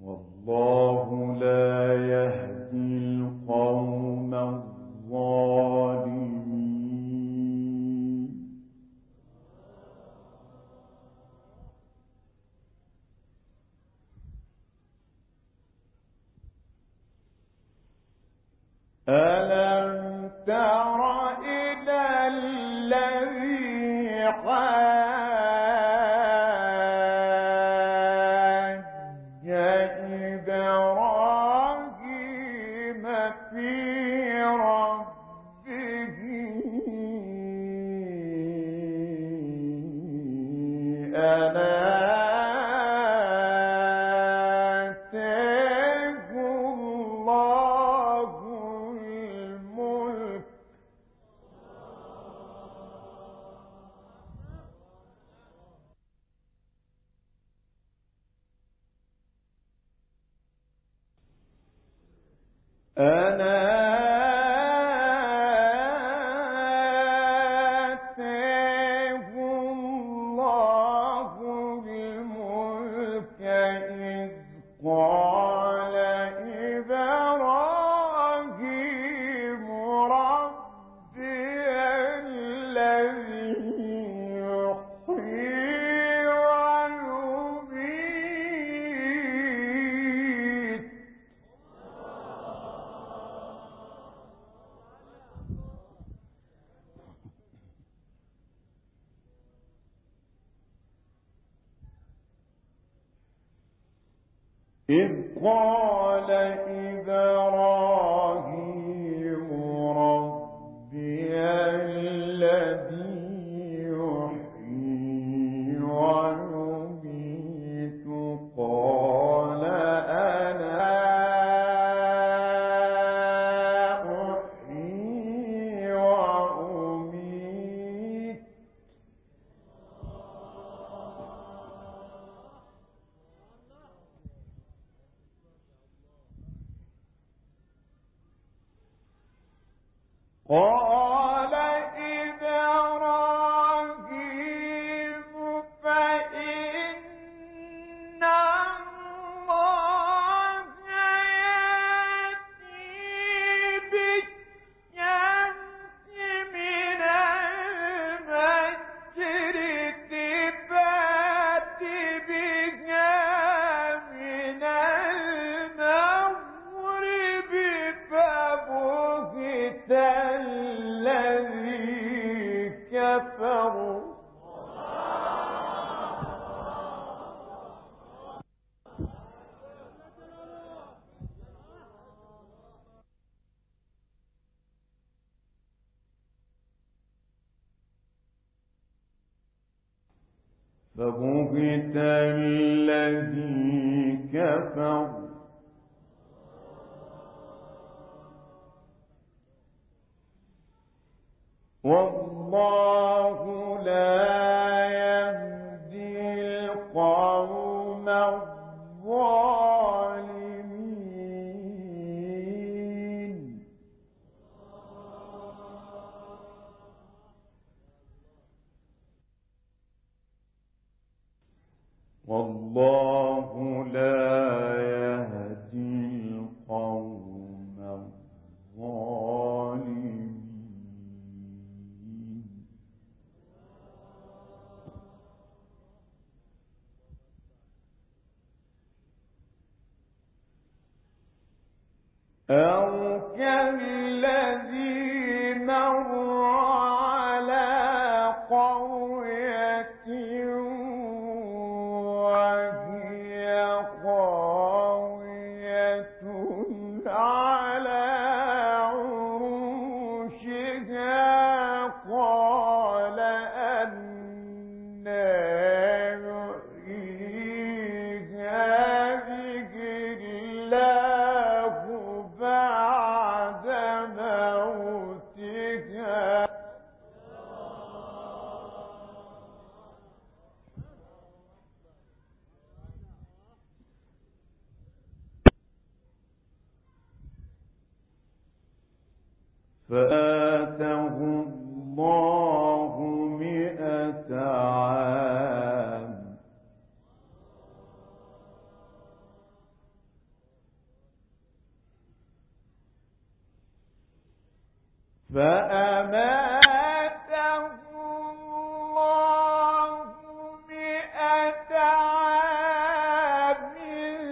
والله لا يهدي القوم الظالمين. ألم تر إلى الذي حاج إبراهيم في ربه أن آتاه الله الملك أن آتاه الله الملك إذ قال إبراهيم ربي الذي يحيي ويميت إذ قال إبراهيم ربي الذي يحيي ويميت قال أنا أحيي وأميت قال إبراهيم فإن الله يأتي بالشمس من المشرق فأت بها من المغرب فبهت الذي كفر فبهت الذي كفر والله لا يهدي القوم الظالمين. والله لا يهدي القوم الظالمين. أو كالذي مر على قرية وهي خاوية على عروشها قال أنى يحيي هذه الله بعد موتها فآته الله 100 عام فأماته الله 100 عام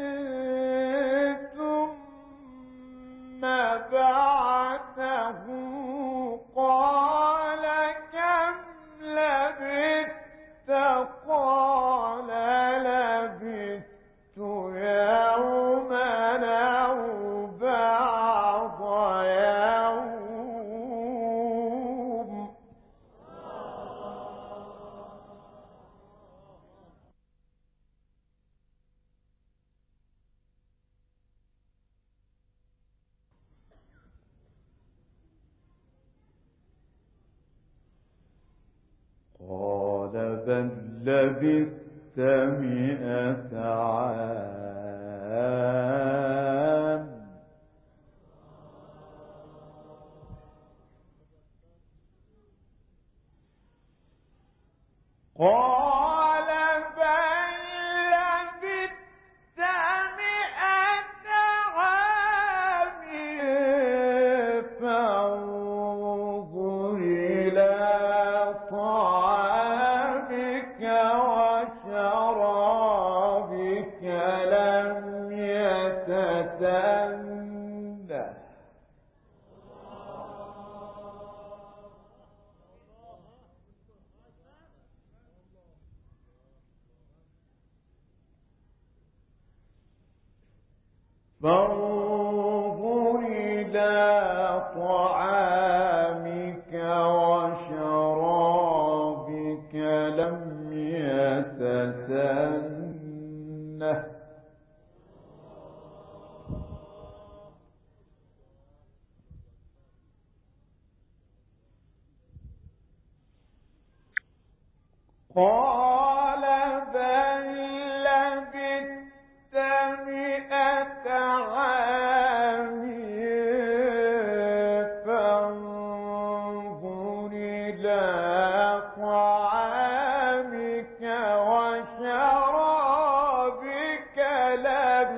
ثم بعثه قال كم لبثت؟ قال لبثت يوما أو بعض يوم. قال بل لبثت 100 عام. قال بل لبثت 100 عام فانظر إلى طعامك وشرابك لم يتسنه. فانظر إلى طعامك وشرابك لم يتسنه. قال بل لبثت 100 عام فانظر إلى طعامك وشرابك لم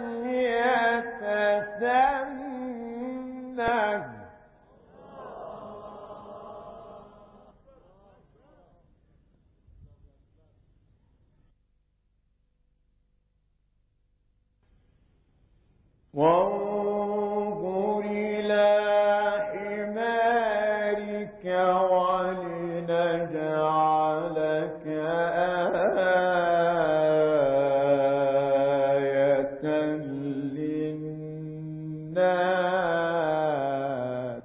يتسنه. وانظر إلى حمارك ولنجعلك آية للناس.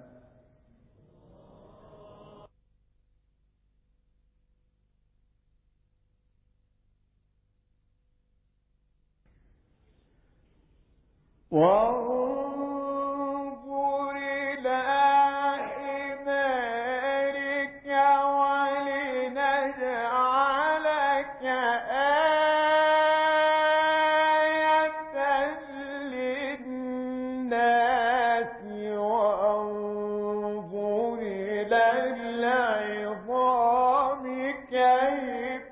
وانظر إلى حمارك ولنجعلك آية للناس. وانظر إلى العظام كيف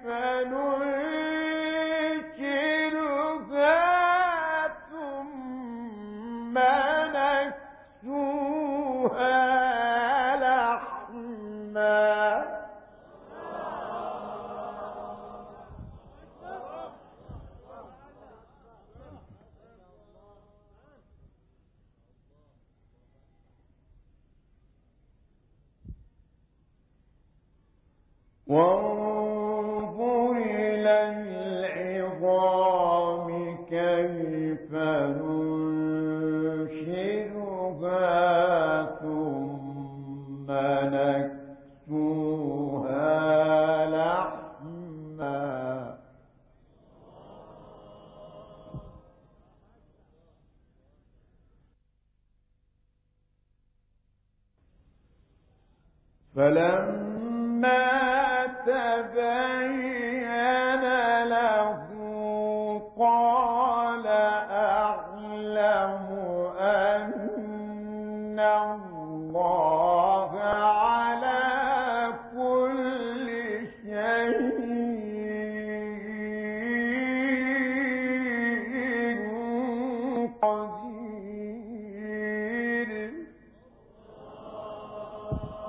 ننشرها ثم نكسوها لحما. وانظر إلى العظام كيف ننشرها ثم نكسوها لحما. فلما تبين له قال أعلم أن الله على كل شيء قدير.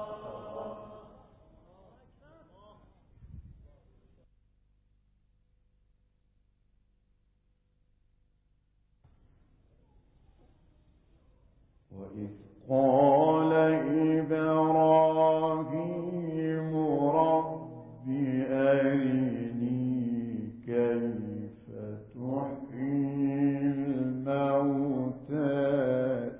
قال إبراهيم رب أرني كيف تحيي الموتى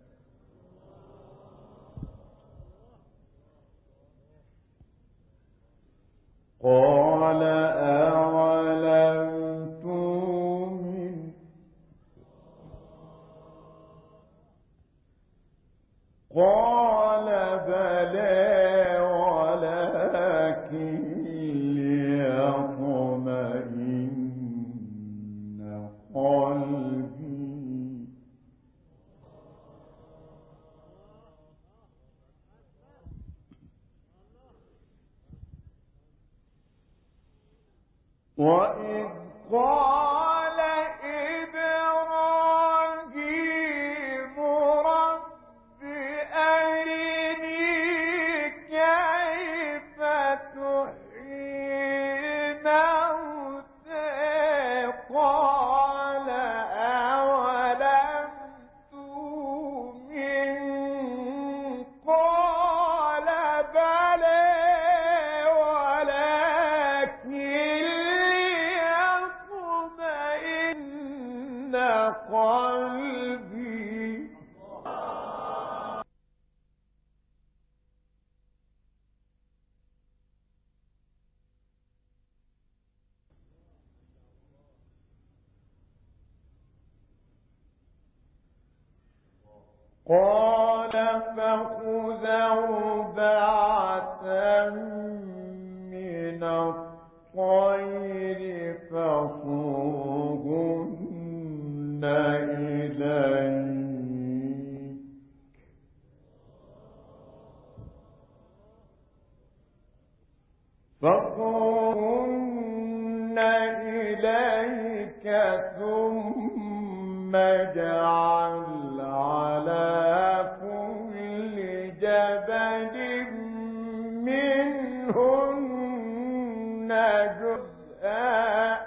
قال أولم تؤمن قال بلى ولكن ليطمئن قلبي وإذ قال إبراهيم رب أرني كيف تحيي الموتى قال أولم تؤمن قال بلى ليطمئن قلبي قال فخذ أربعة من الطير فصرهن إليك ثم اجعل على كل جبل منهن جزءا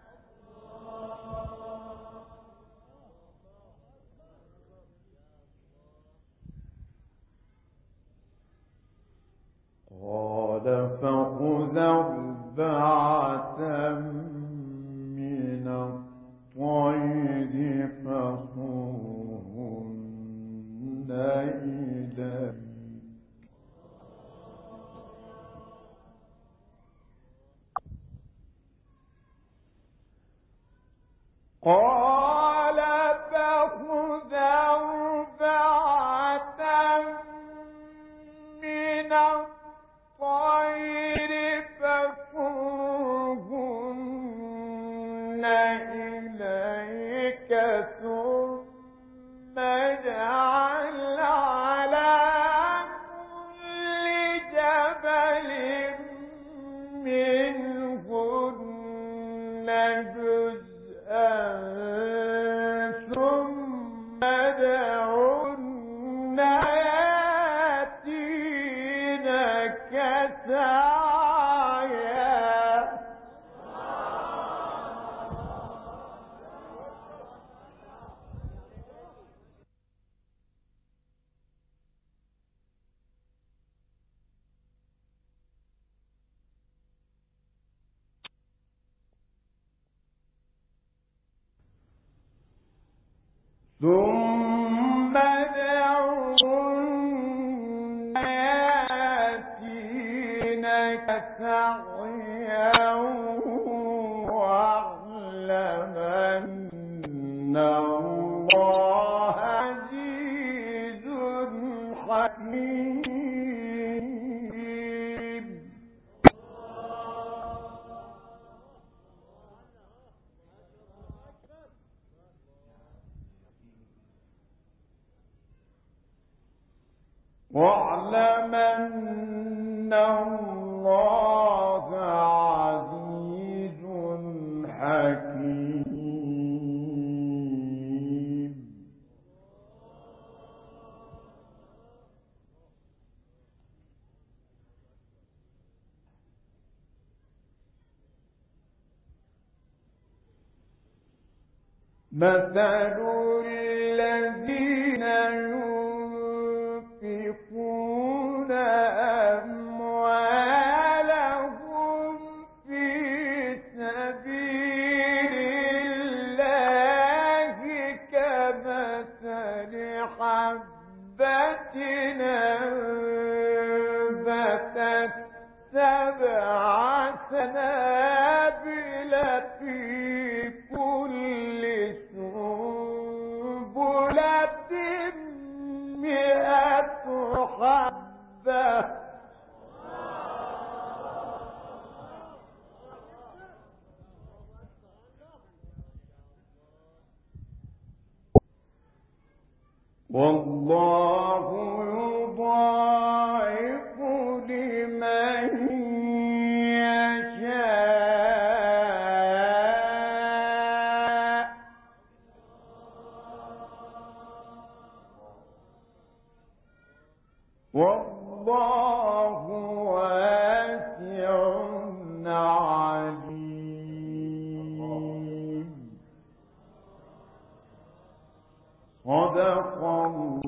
قال فخذ أربعة من الطير فصرهن إليك قال فخذ أربعة من الطير فصرهن إليك ثم اجعل على كل جبل منهن جزءا ثم ادعهن يأتينك سعيا ثم ادعهن يأتينك سعيا واعلم أن الله عزيز حكيم واعلم أن الله عزيز حكيم مثل الذين أنبتت 7 سنابل في كل سنبلة 100 حبة والله يضاعف لمن يشاء والله واسع عليم. صدق الله.